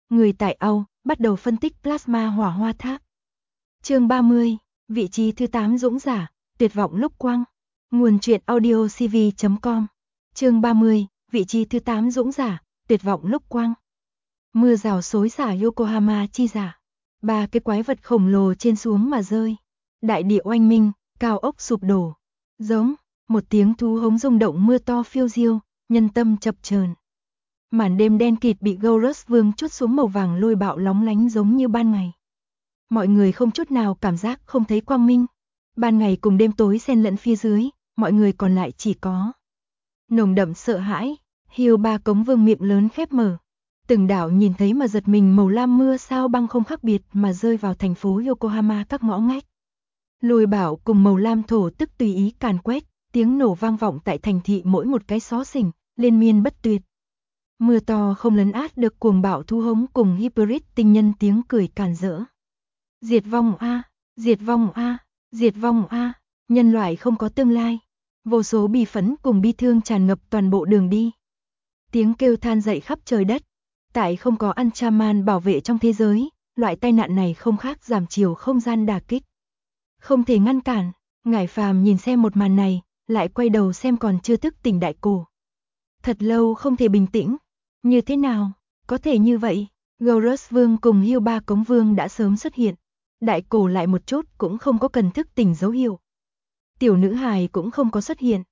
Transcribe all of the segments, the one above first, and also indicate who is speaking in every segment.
Speaker 1: người tại Âu, bắt đầu phân tích plasma hỏa hoa tháp. Chương 30, vị trí thứ 8 dũng giả, tuyệt vọng lúc quang. Nguồn truyện audio cv.com. Chương 30, vị trí thứ 8 dũng giả, tuyệt vọng lúc quang. Mưa rào xối xả Yokohama chi giả. Ba cái quái vật khổng lồ trên xuống mà rơi. Đại địa oanh minh, cao ốc sụp đổ. Giống, một tiếng thú hống rung động, mưa to phiêu diêu, nhân tâm chập chờn. Màn đêm đen kịt bị Gorus Vương chút xuống màu vàng lôi bạo lóng lánh giống như ban ngày. Mọi người không chút nào cảm giác không thấy quang minh. Ban ngày cùng đêm tối xen lẫn phía dưới, mọi người còn lại chỉ có nồng đậm sợ hãi. Hiêu Ba Cống Vương miệng lớn khép mở. Từng đảo nhìn thấy mà giật mình màu lam mưa sao băng không khác biệt mà rơi vào thành phố Yokohama các ngõ ngách. Lôi bạo cùng màu lam thổ tức tùy ý càn quét, tiếng nổ vang vọng tại thành thị mỗi một cái xó xỉnh, liên miên bất tuyệt. Mưa to không lấn át được cuồng bạo thu hống cùng Hybrid tinh nhân tiếng cười càn rỡ. Diệt vong a, diệt vong a, diệt vong a, nhân loại không có tương lai. Vô số bi phẫn cùng bi thương tràn ngập toàn bộ đường đi. Tiếng kêu than dậy khắp trời đất. Tại không có Anchaman bảo vệ trong thế giới, loại tai nạn này không khác giảm chiều không gian đả kích. Không thể ngăn cản. Ngải Phàm nhìn xem một màn này, lại quay đầu xem còn chưa thức tỉnh Đại Cổ. Thật lâu không thể bình tĩnh. Như thế nào? Có thể như vậy. Gorus Vương cùng Hiêu Ba Cống Vương đã sớm xuất hiện. Đại Cổ lại một chút cũng không có cần thức tỉnh dấu hiệu. Tiểu nữ hài cũng không có xuất hiện.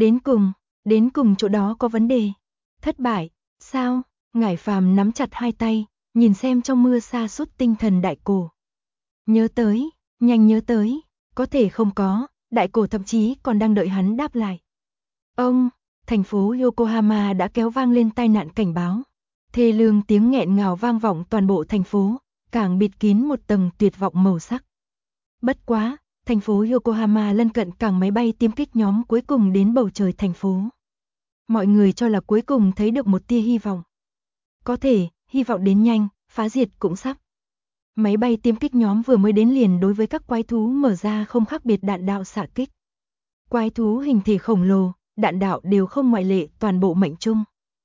Speaker 1: Đến cùng chỗ đó có vấn đề. Thất bại. Sao? Ngải Phàm nắm chặt hai tay, nhìn xem trong mưa sa sút tinh thần Đại Cổ. Nhớ tới, nhanh nhớ tới, có thể không có, Đại Cổ thậm chí còn đang đợi hắn đáp lại. Ông, thành phố Yokohama đã kéo vang lên tai nạn cảnh báo. Thê lương tiếng nghẹn ngào vang vọng toàn bộ thành phố, càng bịt kín một tầng tuyệt vọng màu sắc. Bất quá, thành phố Yokohama lân cận cảng máy bay tiêm kích nhóm cuối cùng đến bầu trời thành phố. Mọi người cho là cuối cùng thấy được một tia hy vọng. Có thể, hy vọng đến nhanh, phá diệt cũng sắp. Máy bay tiêm kích nhóm vừa mới đến liền đối với các quái thú mở ra không khác biệt đạn đạo xạ kích. Quái thú hình thể khổng lồ, đạn đạo đều không ngoại lệ, toàn bộ mệnh trung.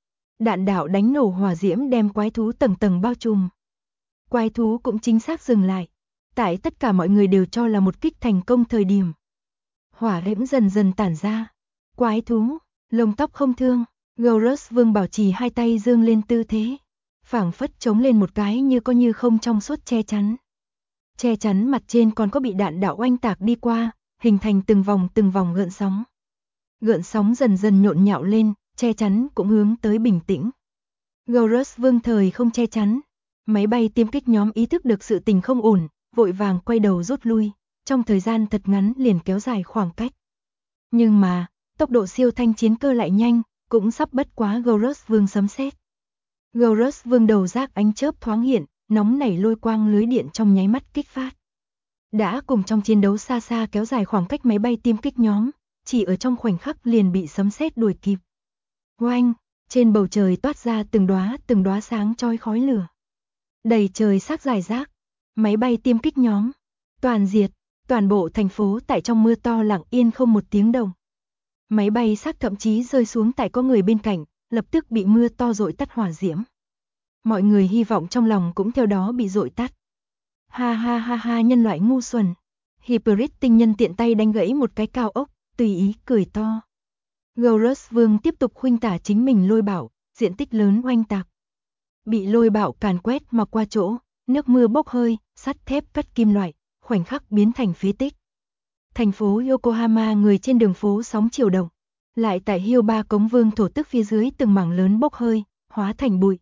Speaker 1: Đạn đạo đánh nổ hỏa diễm đem quái thú tầng tầng bao trùm. Quái thú cũng chính xác dừng lại. Tại tất cả mọi người đều cho là một kích thành công thời điểm. Hỏa diễm dần dần tản ra. Quái thú, lông tóc không thương. Gorus Vương bảo trì hai tay dương lên tư thế. Phảng phất chống lên một cái như có như không trong suốt che chắn. Che chắn mặt trên còn có bị đạn đạo oanh tạc đi qua, hình thành từng vòng gợn sóng. Gợn sóng dần dần nhộn nhạo lên, che chắn cũng hướng tới bình tĩnh. Gorus Vương thời không che chắn. Máy bay tiêm kích nhóm ý thức được sự tình không ổn, vội vàng quay đầu rút lui, trong thời gian thật ngắn liền kéo dài khoảng cách. Nhưng mà, tốc độ siêu thanh chiến cơ lại nhanh, cũng sắp bất quá Gorus Vương sấm sét. Gorus Vương đầu rác ánh chớp thoáng hiện, nóng nảy lôi quang lưới điện trong nháy mắt kích phát. Đã cùng trong chiến đấu xa xa kéo dài khoảng cách máy bay tiêm kích nhóm, chỉ ở trong khoảnh khắc liền bị sấm sét đuổi kịp. Oanh, trên bầu trời toát ra từng đóa sáng chói khói lửa. Đầy trời xác rải rác, máy bay tiêm kích nhóm, toàn diệt, toàn bộ thành phố tại trong mưa to lặng yên không một tiếng động. Máy bay xác thậm chí rơi xuống tại có người bên cạnh, lập tức bị mưa to dội tắt hỏa diễm. Mọi người hy vọng trong lòng cũng theo đó bị dội tắt. Ha ha ha ha, nhân loại ngu xuẩn. Hybrid tinh nhân tiện tay đánh gãy một cái cao ốc, tùy ý cười to. Gorus Vương tiếp tục khuynh tả chính mình lôi bạo, diện tích lớn oanh tạc. Bị lôi bạo càn quét mà qua chỗ, nước mưa bốc hơi, sắt thép cắt kim loại, khoảnh khắc biến thành phế tích. Thành phố Yokohama người trên đường phố sóng chiều động, lại tại Hiêu Ba Cống Vương thổ tức phía dưới từng mảng lớn bốc hơi, hóa thành bụi.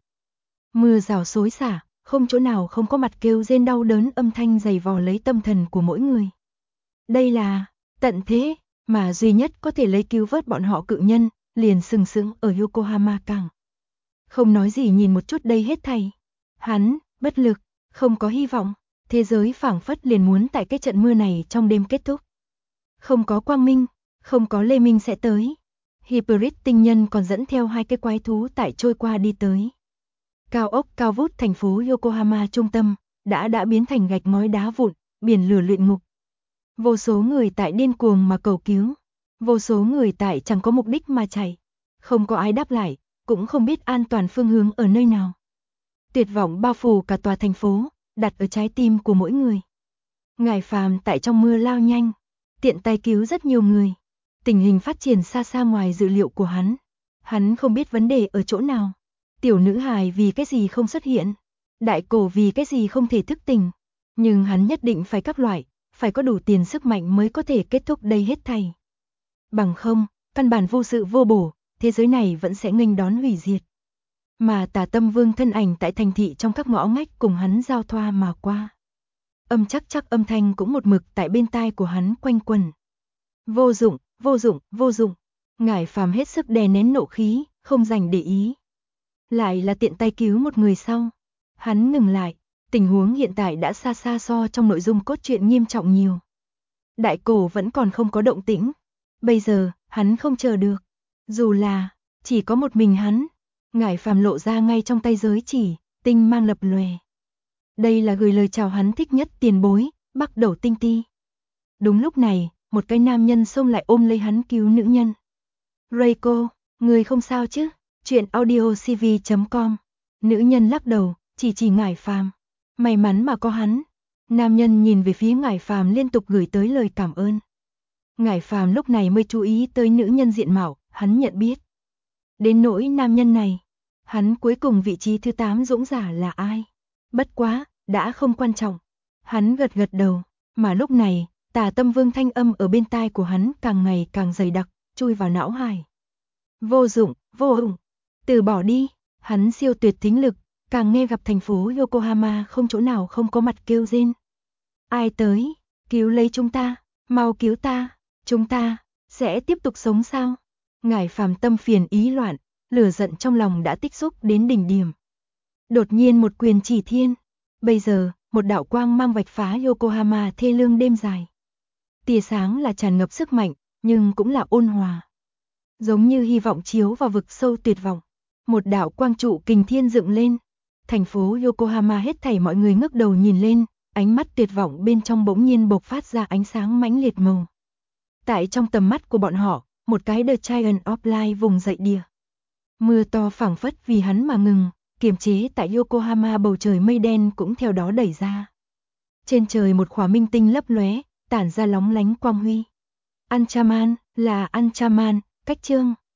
Speaker 1: Mưa rào xối xả, không chỗ nào không có mặt kêu rên đau đớn âm thanh dày vò lấy tâm thần của mỗi người. Đây là tận thế mà duy nhất có thể lấy cứu vớt bọn họ cự nhân, liền sừng sững ở Yokohama cảng. Không nói gì nhìn một chút đây hết thảy. Hắn, bất lực, không có hy vọng, thế giới phảng phất liền muốn tại cái trận mưa này trong đêm kết thúc. Không có quang minh, không có lê minh sẽ tới. Hybrid tinh nhân còn dẫn theo hai cái quái thú tại trôi qua đi tới. Cao ốc cao vút thành phố Yokohama trung tâm, đã biến thành gạch ngói đá vụn, biển lửa luyện ngục. Vô số người tại điên cuồng mà cầu cứu. Vô số người tại chẳng có mục đích mà chạy. Không có ai đáp lại, cũng không biết an toàn phương hướng ở nơi nào. Tuyệt vọng bao phủ cả tòa thành phố, đặt ở trái tim của mỗi người. Ngải Phàm tại trong mưa lao nhanh, tiện tay cứu rất nhiều người. Tình hình phát triển xa xa ngoài dự liệu của hắn. Hắn không biết vấn đề ở chỗ nào. Tiểu nữ hài vì cái gì không xuất hiện? Đại cổ vì cái gì không thể thức tỉnh? Nhưng hắn nhất định phải các loại, phải có đủ tiền sức mạnh mới có thể kết thúc đây hết thảy. Bằng không, căn bản vô sự vô bổ, thế giới này vẫn sẽ nghênh đón hủy diệt. Mà Tà Tâm Vương thân ảnh tại thành thị trong các ngõ ngách cùng hắn giao thoa mà qua. Chắc âm thanh cũng một mực tại bên tai của hắn quanh quẩn. Vô dụng, vô dụng, vô dụng. Ngải Phàm hết sức đè nén nộ khí, không dành để ý. Lại là tiện tay cứu một người sau. Hắn ngừng lại, tình huống hiện tại đã xa xa so trong nội dung cốt truyện nghiêm trọng nhiều. Đại cổ vẫn còn không có động tĩnh. Bây giờ, hắn không chờ được. Dù là, chỉ có một mình hắn. Ngải Phàm lộ ra ngay trong tay giới chỉ, tinh mang lập lòe. Đây là gửi lời chào hắn thích nhất tiền bối, Bắc Đầu Tinh Ti. Đúng lúc này, một cái nam nhân xông lại ôm lấy hắn cứu nữ nhân. Reiko, người không sao chứ? Chuyện audiocv.com. Nữ nhân lắc đầu, chỉ Ngải Phàm. May mắn mà có hắn. Nam nhân nhìn về phía Ngải Phàm liên tục gửi tới lời cảm ơn. Ngải Phàm lúc này mới chú ý tới nữ nhân diện mạo, hắn nhận biết. Đến nỗi nam nhân này, hắn cuối cùng vị trí thứ 8 dũng giả là ai? Bất quá, đã không quan trọng. Hắn gật gật đầu, mà lúc này, Tà Tâm Vương thanh âm ở bên tai của hắn càng ngày càng dày đặc, chui vào não hải. Vô dụng, vô dụng, từ bỏ đi, hắn siêu tuyệt thính lực, càng nghe gặp thành phố Yokohama không chỗ nào không có mặt kêu rên. Ai tới, cứu lấy chúng ta, mau cứu ta, chúng ta sẽ tiếp tục sống sao? Ngải Phàm tâm phiền ý loạn, lửa giận trong lòng đã tích xúc đến đỉnh điểm. Đột nhiên một quyền chỉ thiên, bây giờ, một đạo quang mang vạch phá Yokohama thê lương đêm dài. Tia sáng là tràn ngập sức mạnh, nhưng cũng là ôn hòa. Giống như hy vọng chiếu vào vực sâu tuyệt vọng. Một đạo quang trụ kình thiên dựng lên. Thành phố Yokohama hết thảy mọi người ngước đầu nhìn lên, ánh mắt tuyệt vọng bên trong bỗng nhiên bộc phát ra ánh sáng mãnh liệt màu. Tại trong tầm mắt của bọn họ, một cái The Giant of Light vùng dậy đìa. Mưa to phảng phất vì hắn mà ngừng, kiềm chế tại Yokohama bầu trời mây đen cũng theo đó đẩy ra. Trên trời một khỏa minh tinh lấp lóe, tản ra lóng lánh quang huy. Anchaman, là Anchaman, cách chương.